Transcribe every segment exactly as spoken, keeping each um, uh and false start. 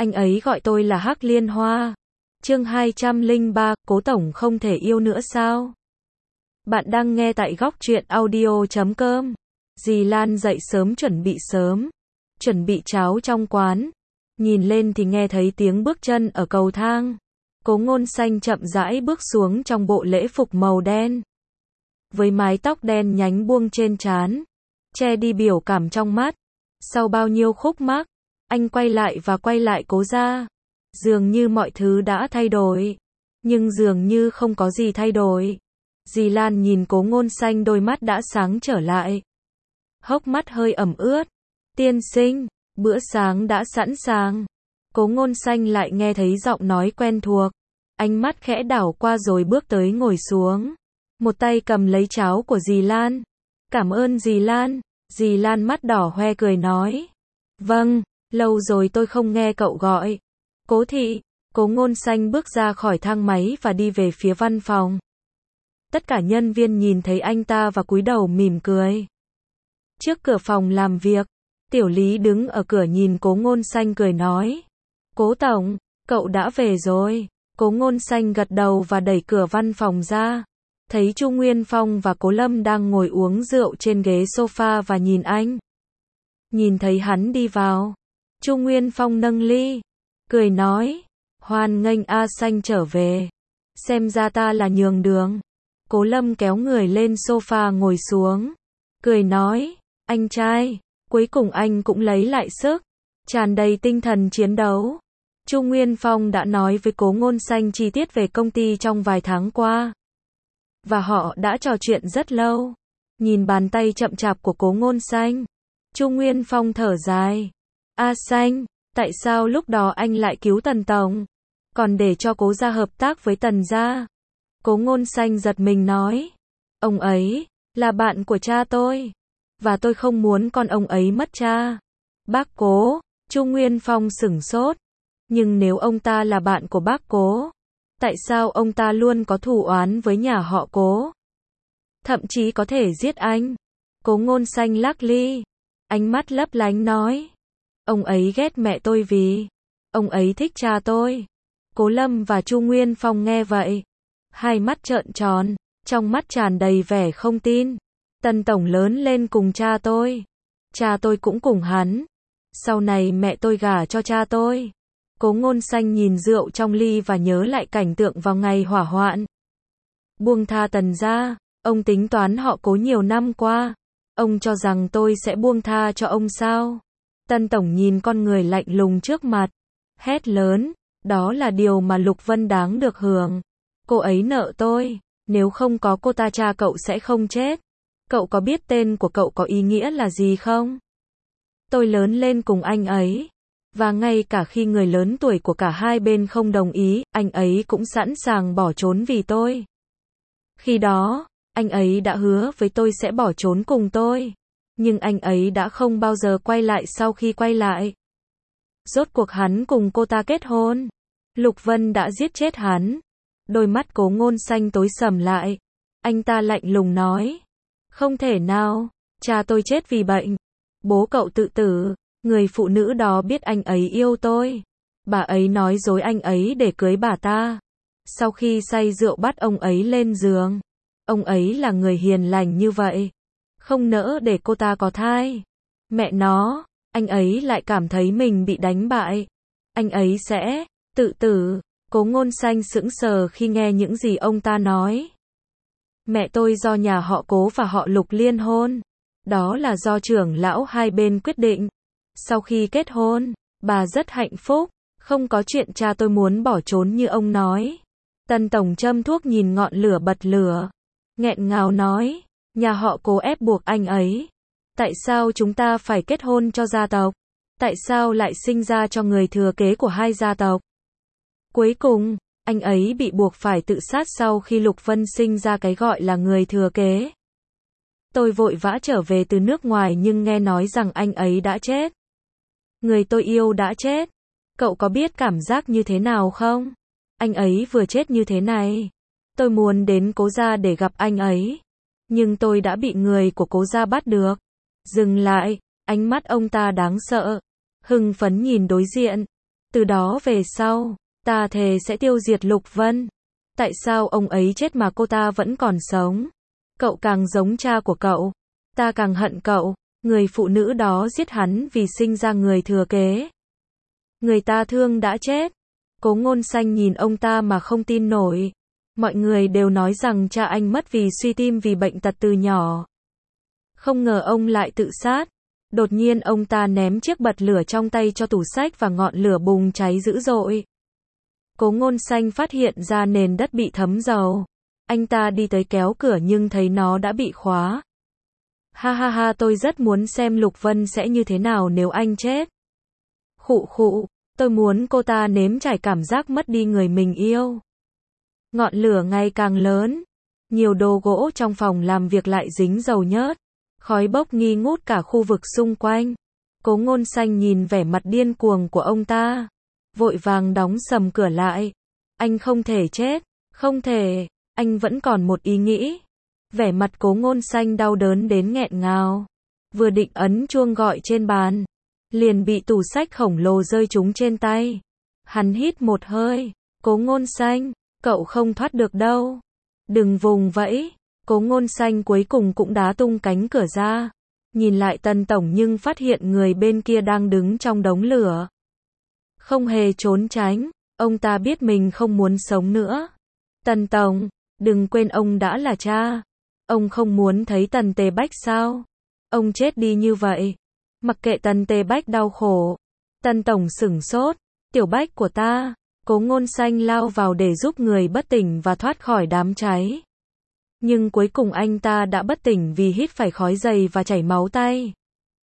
Anh ấy gọi tôi là Hắc Liên Hoa. Chương hai trăm lẻ ba, Cố Tổng không thể yêu nữa sao? Bạn đang nghe tại góc truyện audio chấm com. Dì Lan dậy sớm chuẩn bị sớm, chuẩn bị cháo trong quán. Nhìn lên thì nghe thấy tiếng bước chân ở cầu thang. Cố Ngôn Xanh chậm rãi bước xuống trong bộ lễ phục màu đen, với mái tóc đen nhánh buông trên trán, che đi biểu cảm trong mắt. Sau bao nhiêu khúc mắc, anh quay lại và quay lại Cố gia. Dường như mọi thứ đã thay đổi, nhưng dường như không có gì thay đổi. Dì Lan nhìn Cố Ngôn Xanh, đôi mắt đã sáng trở lại, hốc mắt hơi ẩm ướt. Tiên sinh, bữa sáng đã sẵn sàng. Cố Ngôn Xanh lại nghe thấy giọng nói quen thuộc. Ánh mắt khẽ đảo qua rồi bước tới ngồi xuống. Một tay cầm lấy cháo của dì Lan. Cảm ơn dì Lan. Dì Lan mắt đỏ hoe cười nói. Vâng, lâu rồi tôi không nghe cậu gọi. Cố thị. Cố Ngôn Xanh bước ra khỏi thang máy và đi về phía văn phòng. Tất cả nhân viên nhìn thấy anh ta và cúi đầu mỉm cười. Trước cửa phòng làm việc, Tiểu Lý đứng ở cửa nhìn Cố Ngôn Xanh cười nói. Cố Tổng, cậu đã về rồi. Cố Ngôn Xanh gật đầu và đẩy cửa văn phòng ra. Thấy Chu Nguyên Phong và Cố Lâm đang ngồi uống rượu trên ghế sofa và nhìn anh. Nhìn thấy hắn đi vào, Chu Nguyên Phong nâng ly, cười nói. Hoan nghênh A Xanh trở về. Xem ra ta là nhường đường. Cố Lâm kéo người lên sofa ngồi xuống, cười nói. Anh trai, cuối cùng anh cũng lấy lại sức, tràn đầy tinh thần chiến đấu. Chu Nguyên Phong đã nói với Cố Ngôn Xanh chi tiết về công ty trong vài tháng qua, và họ đã trò chuyện rất lâu. Nhìn bàn tay chậm chạp của Cố Ngôn Xanh, Chu Nguyên Phong thở dài. A Xanh, tại sao lúc đó anh lại cứu Tần Tổng, còn để cho Cố gia hợp tác với Tần gia? Cố Ngôn Xanh giật mình nói. Ông ấy là bạn của cha tôi, và tôi không muốn con ông ấy mất cha. Bác Cố. Chu Nguyên Phong sửng sốt. Nhưng nếu ông ta là bạn của bác Cố, tại sao ông ta luôn có thù oán với nhà họ Cố, thậm chí có thể giết anh? Cố Ngôn Xanh lắc ly, ánh mắt lấp lánh nói. Ông ấy ghét mẹ tôi vì ông ấy thích cha tôi. Cố Lâm và Chu Nguyên Phong nghe vậy, hai mắt trợn tròn, trong mắt tràn đầy vẻ không tin. Tần Tổng lớn lên cùng cha tôi, cha tôi cũng cùng hắn, sau này mẹ tôi gả cho cha tôi. Cố Ngôn Xanh nhìn rượu trong ly và nhớ lại cảnh tượng vào ngày hỏa hoạn. Buông tha Tần gia, ông tính toán họ Cố nhiều năm qua, ông cho rằng tôi sẽ buông tha cho ông sao? Tần Tổng nhìn con người lạnh lùng trước mặt, hét lớn, đó là điều mà Lục Vân đáng được hưởng. Cô ấy nợ tôi, nếu không có cô ta cha cậu sẽ không chết. Cậu có biết tên của cậu có ý nghĩa là gì không? Tôi lớn lên cùng anh ấy, và ngay cả khi người lớn tuổi của cả hai bên không đồng ý, anh ấy cũng sẵn sàng bỏ trốn vì tôi. Khi đó, anh ấy đã hứa với tôi sẽ bỏ trốn cùng tôi, nhưng anh ấy đã không bao giờ quay lại sau khi quay lại. Rốt cuộc hắn cùng cô ta kết hôn. Lục Vân đã giết chết hắn. Đôi mắt Cố Ngôn Xanh tối sầm lại. Anh ta lạnh lùng nói. Không thể nào, cha tôi chết vì bệnh. Bố cậu tự tử. Người phụ nữ đó biết anh ấy yêu tôi. Bà ấy nói dối anh ấy để cưới bà ta. Sau khi say rượu bắt ông ấy lên giường. Ông ấy là người hiền lành như vậy, không nỡ để cô ta có thai. Mẹ nó, anh ấy lại cảm thấy mình bị đánh bại. Anh ấy sẽ tự tử. Cố Ngôn Xanh sững sờ khi nghe những gì ông ta nói. Mẹ tôi do nhà họ Cố và họ Lục liên hôn. Đó là do trưởng lão hai bên quyết định. Sau khi kết hôn, bà rất hạnh phúc, không có chuyện cha tôi muốn bỏ trốn như ông nói. Tần Tổng châm thuốc nhìn ngọn lửa bật lửa, nghẹn ngào nói, nhà họ Cố ép buộc anh ấy. Tại sao chúng ta phải kết hôn cho gia tộc? Tại sao lại sinh ra cho người thừa kế của hai gia tộc? Cuối cùng, anh ấy bị buộc phải tự sát sau khi Lục Vân sinh ra cái gọi là người thừa kế. Tôi vội vã trở về từ nước ngoài nhưng nghe nói rằng anh ấy đã chết. Người tôi yêu đã chết. Cậu có biết cảm giác như thế nào không? Anh ấy vừa chết như thế này. Tôi muốn đến Cố gia để gặp anh ấy, nhưng tôi đã bị người của Cố gia bắt được. Dừng lại, ánh mắt ông ta đáng sợ, hưng phấn nhìn đối diện. Từ đó về sau, ta thề sẽ tiêu diệt Lục Vân. Tại sao ông ấy chết mà cô ta vẫn còn sống? Cậu càng giống cha của cậu. Ta càng hận cậu. Người phụ nữ đó giết hắn vì sinh ra người thừa kế. Người ta thương đã chết. Cố Ngôn Xanh nhìn ông ta mà không tin nổi. Mọi người đều nói rằng cha anh mất vì suy tim vì bệnh tật từ nhỏ. Không ngờ ông lại tự sát. Đột nhiên ông ta ném chiếc bật lửa trong tay cho tủ sách và ngọn lửa bùng cháy dữ dội. Cố Ngôn Xanh phát hiện ra nền đất bị thấm dầu. Anh ta đi tới kéo cửa nhưng thấy nó đã bị khóa. Ha ha ha, tôi rất muốn xem Lục Vân sẽ như thế nào nếu anh chết. Khụ khụ, tôi muốn cô ta nếm trải cảm giác mất đi người mình yêu. Ngọn lửa ngày càng lớn. Nhiều đồ gỗ trong phòng làm việc lại dính dầu nhớt. Khói bốc nghi ngút cả khu vực xung quanh. Cố Ngôn Xanh nhìn vẻ mặt điên cuồng của ông ta. Vội vàng đóng sầm cửa lại. Anh không thể chết. Không thể. Anh vẫn còn một ý nghĩ. Vẻ mặt Cố Ngôn Xanh đau đớn đến nghẹn ngào. Vừa định ấn chuông gọi trên bàn. Liền bị tủ sách khổng lồ rơi trúng trên tay. Hắn hít một hơi. Cố Ngôn Xanh, cậu không thoát được đâu. Đừng vùng vẫy. Cố Ngôn Xanh cuối cùng cũng đá tung cánh cửa ra. Nhìn lại Tần Tổng nhưng phát hiện người bên kia đang đứng trong đống lửa. Không hề trốn tránh. Ông ta biết mình không muốn sống nữa. Tần Tổng, đừng quên ông đã là cha. Ông không muốn thấy Tần Tề Bách sao? Ông chết đi như vậy. Mặc kệ Tần Tề Bách đau khổ. Tần Tổng sửng sốt. Tiểu Bách của ta. Cố Ngôn Xanh lao vào để giúp người bất tỉnh và thoát khỏi đám cháy. Nhưng cuối cùng anh ta đã bất tỉnh vì hít phải khói dày và chảy máu tay.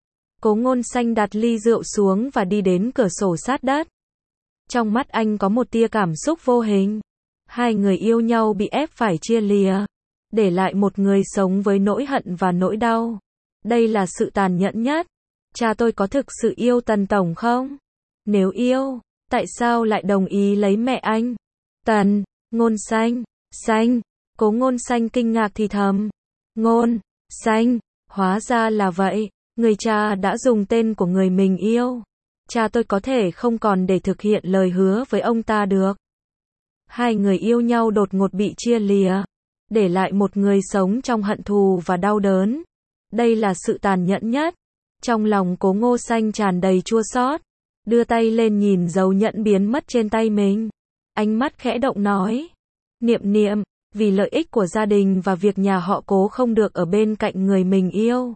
Cố Ngôn Xanh đặt ly rượu xuống và đi đến cửa sổ sát đất. Trong mắt anh có một tia cảm xúc vô hình. Hai người yêu nhau bị ép phải chia lìa. Để lại một người sống với nỗi hận và nỗi đau. Đây là sự tàn nhẫn nhất. Cha tôi có thực sự yêu Tần Tổng không? Nếu yêu, tại sao lại đồng ý lấy mẹ anh? Tần, Ngôn Xanh, Xanh. Cố Ngôn Xanh kinh ngạc thì thầm. Ngôn, Xanh, hóa ra là vậy. Người cha đã dùng tên của người mình yêu. Cha tôi có thể không còn để thực hiện lời hứa với ông ta được. Hai người yêu nhau đột ngột bị chia lìa. Để lại một người sống trong hận thù và đau đớn. Đây là sự tàn nhẫn nhất. Trong lòng Cố Ngôn Xanh tràn đầy chua xót. Đưa tay lên nhìn dấu nhẫn biến mất trên tay mình. Ánh mắt khẽ động nói. Niệm niệm, vì lợi ích của gia đình và việc nhà họ Cố không được ở bên cạnh người mình yêu.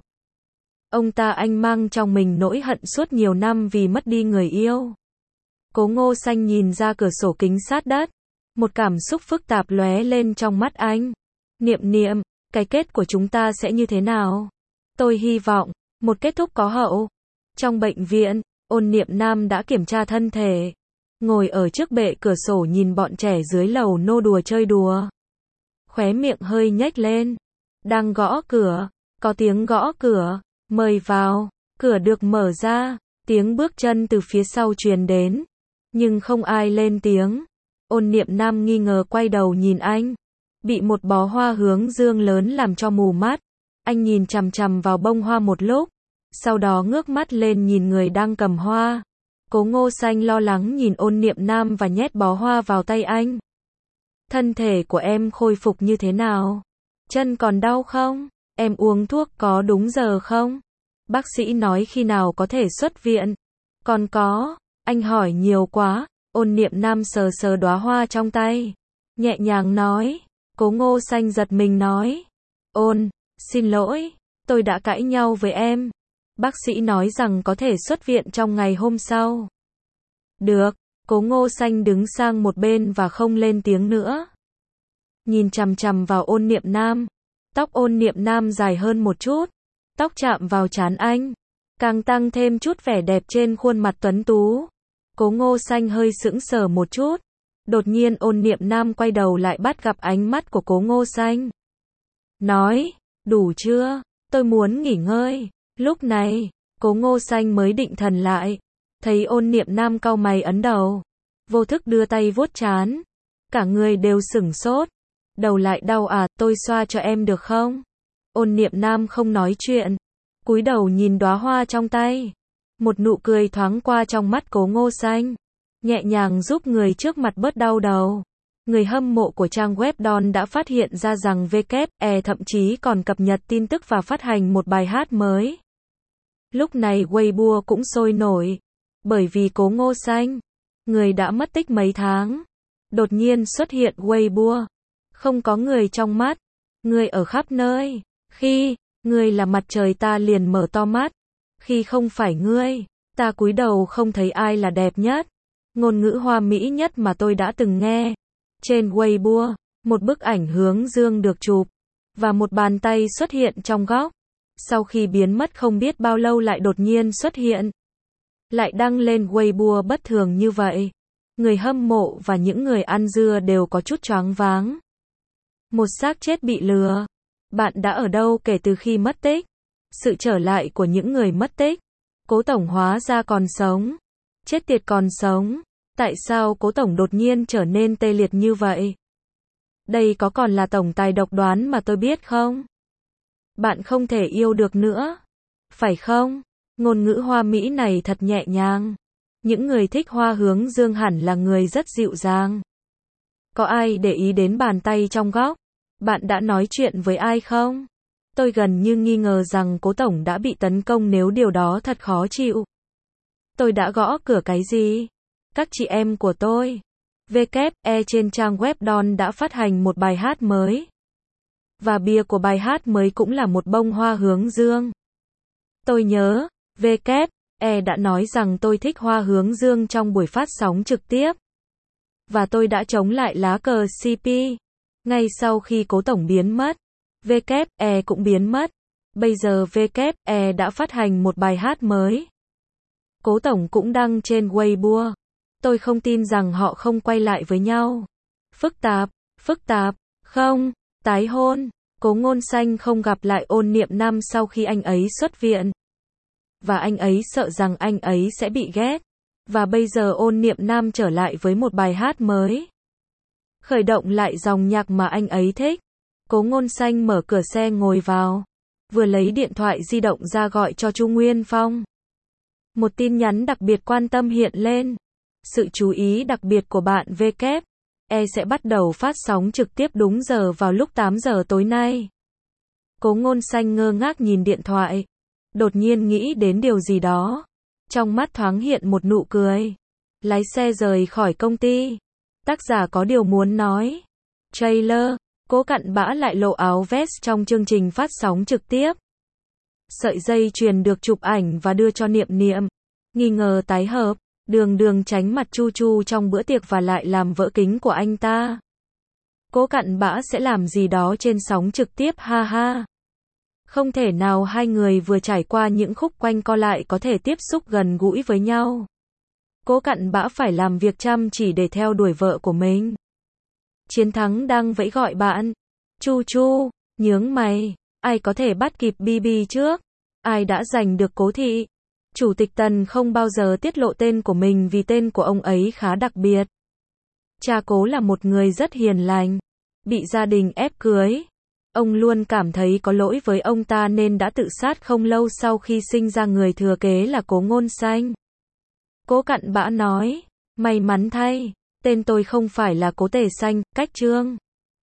Ông ta anh mang trong mình nỗi hận suốt nhiều năm vì mất đi người yêu. Cố Ngôn Xanh nhìn ra cửa sổ kính sát đất. Một cảm xúc phức tạp lóe lên trong mắt anh. Niệm niệm, cái kết của chúng ta sẽ như thế nào? Tôi hy vọng, một kết thúc có hậu. Trong bệnh viện, Ôn Niệm Nam đã kiểm tra thân thể. Ngồi ở trước bệ cửa sổ nhìn bọn trẻ dưới lầu nô đùa chơi đùa. Khóe miệng hơi nhếch lên. Đang gõ cửa. Có tiếng gõ cửa. Mời vào. Cửa được mở ra. Tiếng bước chân từ phía sau truyền đến. Nhưng không ai lên tiếng. Ôn Niệm Nam nghi ngờ quay đầu nhìn anh. Bị một bó hoa hướng dương lớn làm cho mù mắt. Anh nhìn chằm chằm vào bông hoa một lúc. Sau đó ngước mắt lên nhìn người đang cầm hoa. Cố Ngôn Xanh lo lắng nhìn Ôn Niệm Nam và nhét bó hoa vào tay anh. Thân thể của em khôi phục như thế nào? Chân còn đau không? Em uống thuốc có đúng giờ không? Bác sĩ nói khi nào có thể xuất viện? Còn có, anh hỏi nhiều quá. Ôn Niệm Nam sờ sờ đóa hoa trong tay. Nhẹ nhàng nói. Cố Ngôn Xanh giật mình nói. Ôn, xin lỗi, tôi đã cãi nhau với em. Bác sĩ nói rằng có thể xuất viện trong ngày hôm sau. Được, Cố Ngôn Xanh đứng sang một bên và không lên tiếng nữa. Nhìn chằm chằm vào Ôn Niệm Nam. Tóc Ôn Niệm Nam dài hơn một chút. Tóc chạm vào trán anh. Càng tăng thêm chút vẻ đẹp trên khuôn mặt tuấn tú. Cố Ngôn Xanh hơi sững sờ một chút. Đột nhiên Ôn Niệm Nam quay đầu lại bắt gặp ánh mắt của Cố Ngôn Xanh. Nói, đủ chưa? Tôi muốn nghỉ ngơi. Lúc này, Cố Ngôn Xanh mới định thần lại. Thấy Ôn Niệm Nam cau mày ấn đầu. Vô thức đưa tay vuốt trán. Cả người đều sửng sốt. Đầu lại đau à, tôi xoa cho em được không? Ôn Niệm Nam không nói chuyện. Cúi đầu nhìn đóa hoa trong tay. Một nụ cười thoáng qua trong mắt Cố Ngôn Xanh. nhẹ nhàng giúp người trước mặt bớt đau đầu. Người hâm mộ của trang web Don đã phát hiện ra rằng vê kép e thậm chí còn cập nhật tin tức và phát hành một bài hát mới. Lúc này Weibo cũng sôi nổi, bởi vì Cố Ngô Xanh, người đã mất tích mấy tháng, đột nhiên xuất hiện Weibo. Không có người trong mắt, người ở khắp nơi. Khi người là mặt trời ta liền mở to mắt, khi không phải ngươi, ta cúi đầu không thấy ai là đẹp nhất. Ngôn ngữ hoa mỹ nhất mà tôi đã từng nghe. Trên Weibo, một bức ảnh hướng dương được chụp, và một bàn tay xuất hiện trong góc. Sau khi biến mất không biết bao lâu lại đột nhiên xuất hiện. Lại đăng lên Weibo bất thường như vậy. Người hâm mộ và những người ăn dưa đều có chút choáng váng. Một xác chết bị lừa. Bạn đã ở đâu kể từ khi mất tích? Sự trở lại của những người mất tích. Cố Tổng hóa ra còn sống. Chết tiệt còn sống. Tại sao Cố Tổng đột nhiên trở nên tê liệt như vậy? Đây có còn là tổng tài độc đoán mà tôi biết không? Bạn không thể yêu được nữa. Phải không? Ngôn ngữ hoa mỹ này thật nhẹ nhàng. Những người thích hoa hướng dương hẳn là người rất dịu dàng. Có ai để ý đến bàn tay trong góc? Bạn đã nói chuyện với ai không? Tôi gần như nghi ngờ rằng Cố Tổng đã bị tấn công nếu điều đó thật khó chịu. Tôi đã gõ cửa cái gì? Các chị em của tôi. vê kép e trên trang web Don đã phát hành một bài hát mới. Và bìa của bài hát mới cũng là một bông hoa hướng dương. Tôi nhớ, vê kép e đã nói rằng tôi thích hoa hướng dương trong buổi phát sóng trực tiếp. Và tôi đã chống lại lá cờ xê pê. Ngay sau khi Cố Tổng biến mất, vê kép e cũng biến mất. Bây giờ vê kép e đã phát hành một bài hát mới. Cố Tổng cũng đăng trên Weibo. Tôi không tin rằng họ không quay lại với nhau. Phức tạp, phức tạp, không, tái hôn. Cố Ngôn Xanh không gặp lại Ôn Niệm Nam sau khi anh ấy xuất viện. Và anh ấy sợ rằng anh ấy sẽ bị ghét. Và bây giờ Ôn Niệm Nam trở lại với một bài hát mới. Khởi động lại dòng nhạc mà anh ấy thích. Cố Ngôn Xanh mở cửa xe ngồi vào. Vừa lấy điện thoại di động ra gọi cho Chu Nguyên Phong. Một tin nhắn đặc biệt quan tâm hiện lên. Sự chú ý đặc biệt của bạn vê kép e sẽ bắt đầu phát sóng trực tiếp đúng giờ vào lúc tám giờ tối nay. Cố Ngôn Xanh ngơ ngác nhìn điện thoại. Đột nhiên nghĩ đến điều gì đó. Trong mắt thoáng hiện một nụ cười. Lái xe rời khỏi công ty. Tác giả có điều muốn nói. Trailer. Cố Cặn Bã lại lộ áo vest trong chương trình phát sóng trực tiếp. Sợi dây chuyền được chụp ảnh và đưa cho Niệm Niệm. Nghi ngờ tái hợp. Đường Đường tránh mặt Chu Chu trong bữa tiệc và lại làm vỡ kính của anh ta. Cố Cặn Bã sẽ làm gì đó trên sóng trực tiếp ha ha. Không thể nào hai người vừa trải qua những khúc quanh co lại có thể tiếp xúc gần gũi với nhau. Cố Cặn Bã phải làm việc chăm chỉ để theo đuổi vợ của mình. Chiến Thắng đang vẫy gọi bạn. Chu Chu, nhướng mày, ai có thể bắt kịp bê bê trước? Ai đã giành được Cố thị? Chủ tịch Tần không bao giờ tiết lộ tên của mình vì tên của ông ấy khá đặc biệt. Cha Cố là một người rất hiền lành, bị gia đình ép cưới. Ông luôn cảm thấy có lỗi với ông ta nên đã tự sát không lâu sau khi sinh ra người thừa kế là Cố Ngôn Xanh. Cố Cặn Bã nói, may mắn thay, tên tôi không phải là Cố Tề Xanh, cách chương.